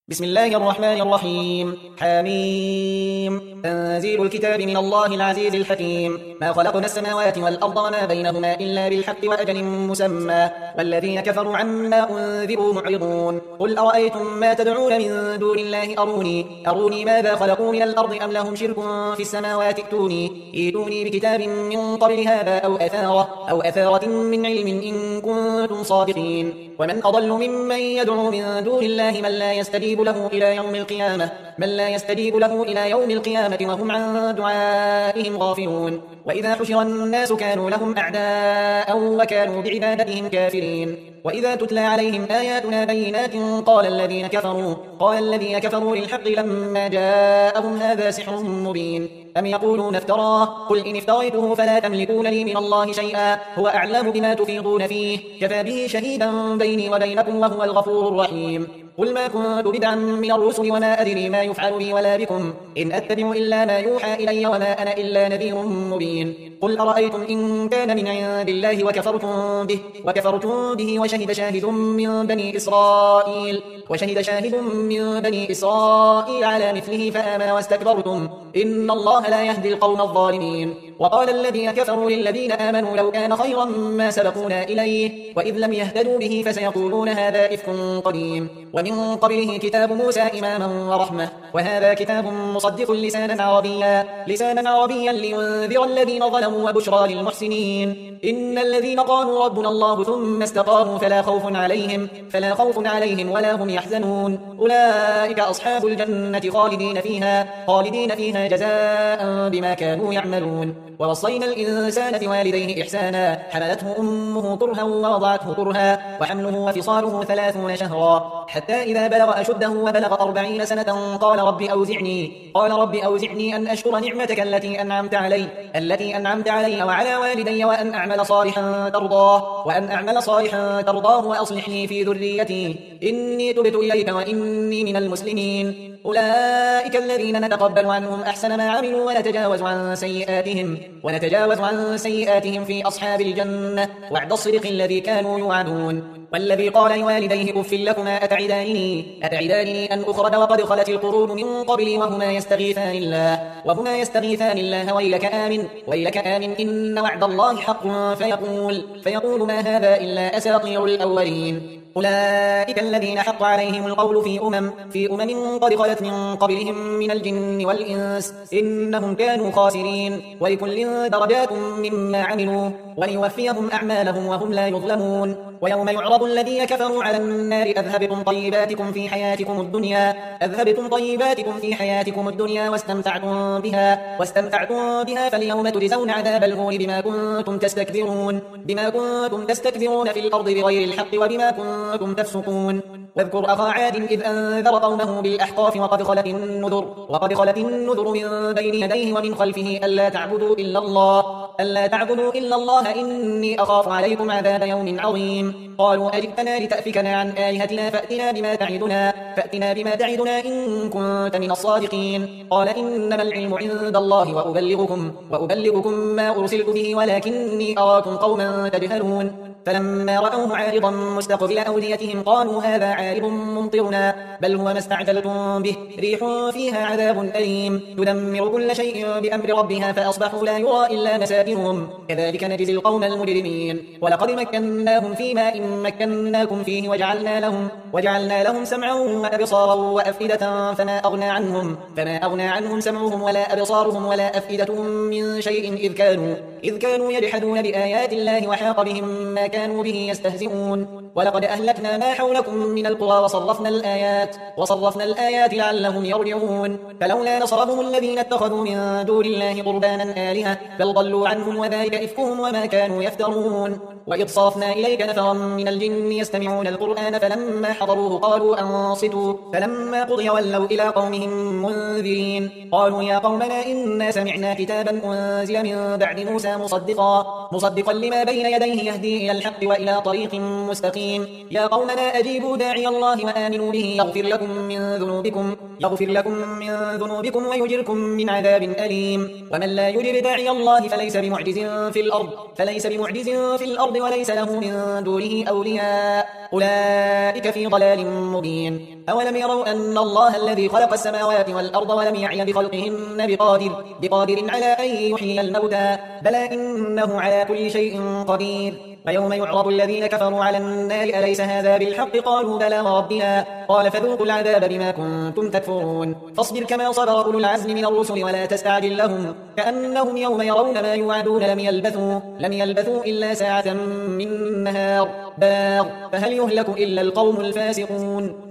بسم الله الرحمن الرحيم حميم تنزيل الكتاب من الله العزيز الحكيم ما خلقنا السماوات والأرض وما بينهما إلا بالحق وأجل مسمى والذين كفروا عما أنذروا معرضون قل أرأيتم ما تدعون من دون الله أروني ماذا خلقوا من الأرض أم لهم شرك في السماوات ائتوني بكتاب من قبل هذا أو أثارة من علم إن كنتم صادقين ومن أضل ممن يدعو من دون الله من لا يستجيب له إلى يوم القيامة وهم عن دعائهم غافلون وإذا حشر الناس كانوا لهم أعداء وكانوا بعبادتهم كافرين وإذا تتلى عليهم آياتنا بينات قال الذين كفروا للحق لما جاءهم هذا سحر مبين أم يقولون افتراه قل إن افتريته فلا تملكون لي من الله شيئا هو أعلم بما تفيضون فيه كفى به شهيدا بيني وبينكم وهو الغفور الرحيم قل ما كنت بدعا من الرسل وما أدري ما يفعل بي ولا بكم إن أتبع إلا ما يوحى إلي وما أنا إلا نذير مبين قل أرأيتم إن كان من عند الله وكفرتم به وشهد شاهد من بني إسرائيل على مثله فآمن واستكبرتم إن الله لا يهدي القوم الظالمين وقال الذين كفروا للذين آمنوا لو كان خيرا ما سبقونا إليه وإذ لم يهتدوا به فسيقولون هذا إفك قديم ومن قبله كتاب موسى إماما ورحمة وهذا كتاب مصدق لسانا عربيا لينذر الذين ظلموا وبشرى للمحسنين إن الذين قالوا ربنا الله ثم استقاموا فلا خوف عليهم ولا هم يحزنون أولئك أصحاب الجنة خالدين فيها جزاء بما كانوا يعملون ووصينا الإنسان بوالديه إحسانا حملته أمه كرها ووضعته كرها وحمله وفصاله 30 شهرا حتى إذا بلغ أشده وبلغ 40 سنة قال رب أوزعني أن أشكر نعمتك التي أنعمت علي وعلى والدي وأن أعمل صالحا ترضاه وأصلح لي في ذريتي إني تبت إليك وإني من المسلمين أولئك الذين نتقبل عنهم أحسن ما عملوا ونتجاوز عن سيئاتهم في أصحاب الجنة وعد الصدق الذي كانوا يوعدون والذي قال لوالديه أف لكما أتعدانني أن أخرج وقد خلت القرون من قبلي وهما يستغيثان الله ويلك آمن إن وعد الله حق فيقول ما هذا إلا أساطير الأولين أولئك الذين حق عليهم القول في أمم قد خلت من قبلهم من الجن والإنس إنهم كانوا خاسرين ولكل درجات مما عملوا وليوفيهم أعمالهم وهم لا يظلمون ويوم يعرض الذين كفروا على النار أذهبتم طيباتكم في حياتكم الدنيا واستمتعتم بها فاليوم تجزون عذاب الهون بما كنتم تستكبرون في الأرض بغير الحق وبما كنتم تفسقون واذكر أخا عاد إذ أنذر قومه بالأحقاف وقد خلت النذر من بين يديه ومن خلفه ألا تعبدوا إلا الله إني أخاف عليكم عذاب يوم عظيم قالوا أجئتنا لتأفكنا عن آلهتنا فأتنا بما تعدنا إن كنت من الصادقين قال إنما العلم عند الله وأبلغكم ما أرسلت به ولكني أراكم قوما تجهلون فلما رأوه عارضا مستقبل أوديتهم قالوا هذا عارض ممطرنا بل هو ما استعجلتم به ريح فيها عذاب أليم تدمر كل شيء بأمر ربها فأصبحوا لا يرى إلا مساكنهم كذلك نجزي القوم المجرمين ولقد مكناهم فيما إن مكناكم فيه وجعلنا لهم سمعا وأبصارا وأفئدة فما أغنى عنهم سمعهم ولا أبصارهم ولا أفئدتهم من شيء إذ كانوا يجحدون بآيات الله وحاق بهم ما كانوا به يستهزئون ولقد أهلكنا ما حولكم من القرى وصرفنا الآيات لعلهم يرجعون فلولا نصرهم الذين اتخذوا من دون الله قربانا آلهة بل ضلوا عنهم وذلك إفكهم وما كانوا يفترون وإذ صرفنا إليك نفرا من الجن يستمعون القرآن فلما حضروه قالوا أنصتوا فلما قضي ولوا إلى قومهم منذرين قالوا يا قومنا إنا سمعنا كتابا أنزل من بعد موسى مصدقا لما بين يديه يهدي إلى الحق وإلى طريق مستقيم. يا قومنا أجيبوا داعي الله وآمنوا به يغفر لكم من ذنوبكم ويجركم من عذاب أليم. ومن لا يجب داعي الله فليس بمعجز في الأرض وليس له من دونه أولياء، أولئك في ضلال مبين. أولم يروا أن الله الذي خلق السماوات والأرض ولم يعي بخلقهن بقادر على أن يحيي الموتى، بلى إنه على كل شيء قدير. ويوم يعرض الذين كفروا على النار أليس هذا بالحق؟ قالوا بلى وربنا، قال فذوقوا العذاب بما كنتم تكفرون. فاصبر كما صبر أولو العزم من الرسل ولا تستعجل لهم، كأنهم يوم يرون ما يوعدون لم يلبثوا إلا ساعة من نهار باغ، فهل يهلك إلا القوم الفاسقون.